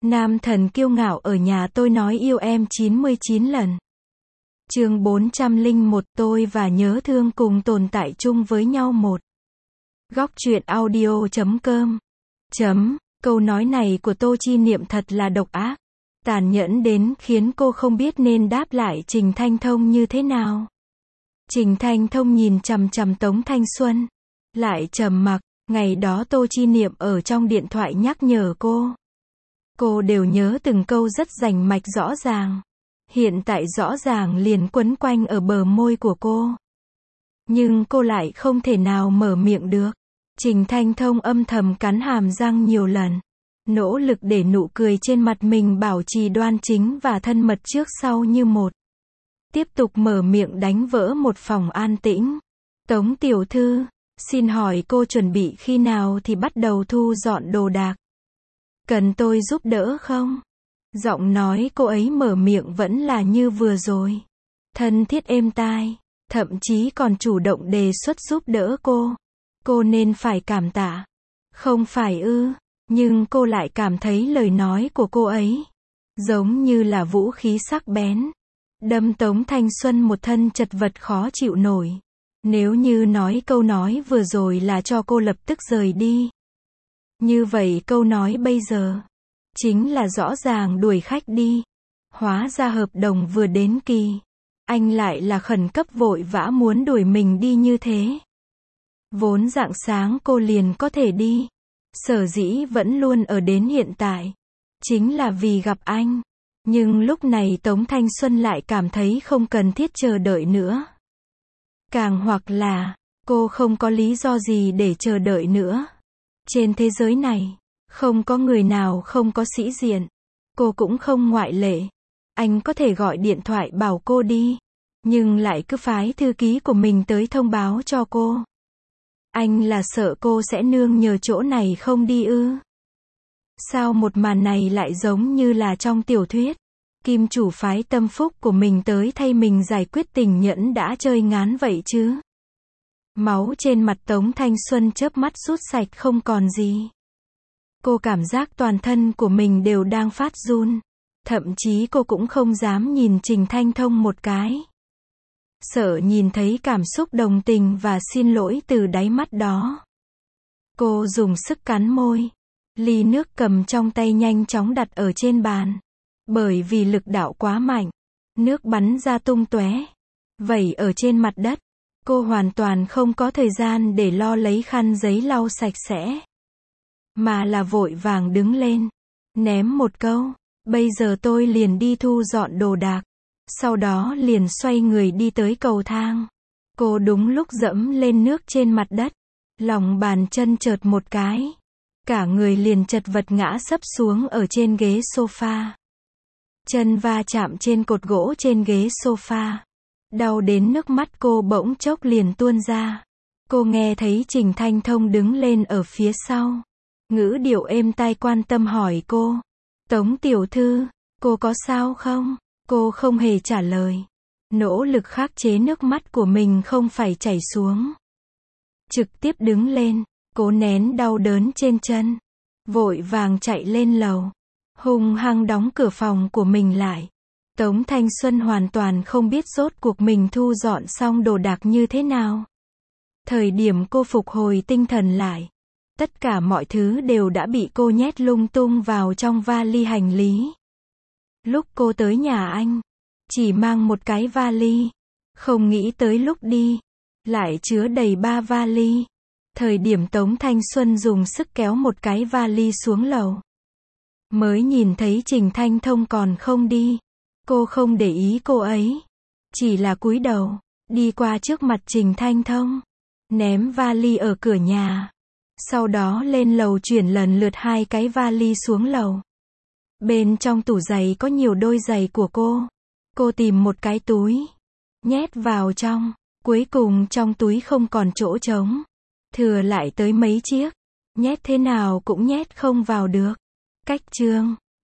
Nam thần kiêu ngạo ở nhà tôi nói yêu em 99 lần. Chương 401, tôi và nhớ thương cùng tồn tại chung với nhau. Một góc truyện audio.com. Câu nói này của Tô Chi Niệm thật là độc ác, tàn nhẫn đến khiến cô không biết nên đáp lại Trình Thanh Thông như thế nào. Trình Thanh Thông nhìn chằm chằm Tống Thanh Xuân, lại trầm mặc. Ngày đó Tô Chi Niệm ở trong điện thoại nhắc nhở cô đều nhớ từng câu rất rành mạch rõ ràng. Hiện tại rõ ràng liền quấn quanh ở bờ môi của cô. Nhưng cô lại không thể nào mở miệng được. Trình Thanh Thông âm thầm cắn hàm răng nhiều lần, nỗ lực để nụ cười trên mặt mình bảo trì đoan chính và thân mật trước sau như một. Tiếp tục mở miệng đánh vỡ một phòng an tĩnh. Tống tiểu thư, xin hỏi cô chuẩn bị khi nào thì bắt đầu thu dọn đồ đạc? Cần tôi giúp đỡ không? Giọng nói cô ấy mở miệng vẫn là như vừa rồi, thân thiết êm tai, thậm chí còn chủ động đề xuất giúp đỡ cô. Cô nên phải cảm tạ, không phải ư? Nhưng cô lại cảm thấy lời nói của cô ấy giống như là vũ khí sắc bén, đâm Tống Thanh Xuân một thân chật vật khó chịu nổi. Nếu như nói câu nói vừa rồi là cho cô lập tức rời đi, như vậy câu nói bây giờ chính là rõ ràng đuổi khách đi. Hóa ra hợp đồng vừa đến kỳ, anh lại là khẩn cấp vội vã muốn đuổi mình đi như thế. Vốn rạng sáng cô liền có thể đi, sở dĩ vẫn luôn ở đến hiện tại chính là vì gặp anh. Nhưng lúc này Tống Thanh Xuân lại cảm thấy không cần thiết chờ đợi nữa. Càng hoặc là cô không có lý do gì để chờ đợi nữa. Trên thế giới này không có người nào không có sĩ diện, cô cũng không ngoại lệ. Anh có thể gọi điện thoại bảo cô đi, nhưng lại cứ phái thư ký của mình tới thông báo cho cô. Anh là sợ cô sẽ nương nhờ chỗ này không đi ư? Sao một màn này lại giống như là trong tiểu thuyết, kim chủ phái tâm phúc của mình tới thay mình giải quyết tình nhẫn đã chơi ngán vậy chứ? Máu trên mặt Tống Thanh Xuân chớp mắt rút sạch không còn gì. Cô cảm giác toàn thân của mình đều đang phát run. Thậm chí cô cũng không dám nhìn Trình Thanh Thông một cái. Sợ nhìn thấy cảm xúc đồng tình và xin lỗi từ đáy mắt đó. Cô dùng sức cắn môi. Ly nước cầm trong tay nhanh chóng đặt ở trên bàn. Bởi vì lực đạo quá mạnh, nước bắn ra tung tóe, vẩy ở trên mặt đất. Cô hoàn toàn không có thời gian để lo lấy khăn giấy lau sạch sẽ, mà là vội vàng đứng lên, ném một câu, bây giờ tôi liền đi thu dọn đồ đạc. Sau đó liền xoay người đi tới cầu thang. Cô đúng lúc dẫm lên nước trên mặt đất, lòng bàn chân chợt một cái, cả người liền chật vật ngã sấp xuống ở trên ghế sofa. Chân va chạm trên cột gỗ trên ghế sofa, đau đến nước mắt cô bỗng chốc liền tuôn ra. Cô nghe thấy Trình Thanh Thông đứng lên ở phía sau, ngữ điệu êm tai quan tâm hỏi cô, Tống tiểu thư, cô có sao không? Cô không hề trả lời, nỗ lực khắc chế nước mắt của mình không phải chảy xuống. Trực tiếp đứng lên, cố nén đau đớn trên chân, vội vàng chạy lên lầu, hung hăng đóng cửa phòng của mình lại. Tống Thanh Xuân hoàn toàn không biết rốt cuộc mình thu dọn xong đồ đạc như thế nào. Thời điểm cô phục hồi tinh thần lại, tất cả mọi thứ đều đã bị cô nhét lung tung vào trong vali hành lý. Lúc cô tới nhà anh, chỉ mang một cái vali, không nghĩ tới lúc đi, lại chứa đầy 3 vali. Thời điểm Tống Thanh Xuân dùng sức kéo một cái vali xuống lầu, mới nhìn thấy Trình Thanh Thông còn không đi. Cô không để ý cô ấy, chỉ là cúi đầu, đi qua trước mặt Trình Thanh Thông, ném vali ở cửa nhà. Sau đó lên lầu chuyển lần lượt 2 cái vali xuống lầu. Bên trong tủ giày có nhiều đôi giày của cô. Cô tìm một cái túi, nhét vào trong. Cuối cùng trong túi không còn chỗ trống, thừa lại tới mấy chiếc, nhét thế nào cũng nhét không vào được. Cách chương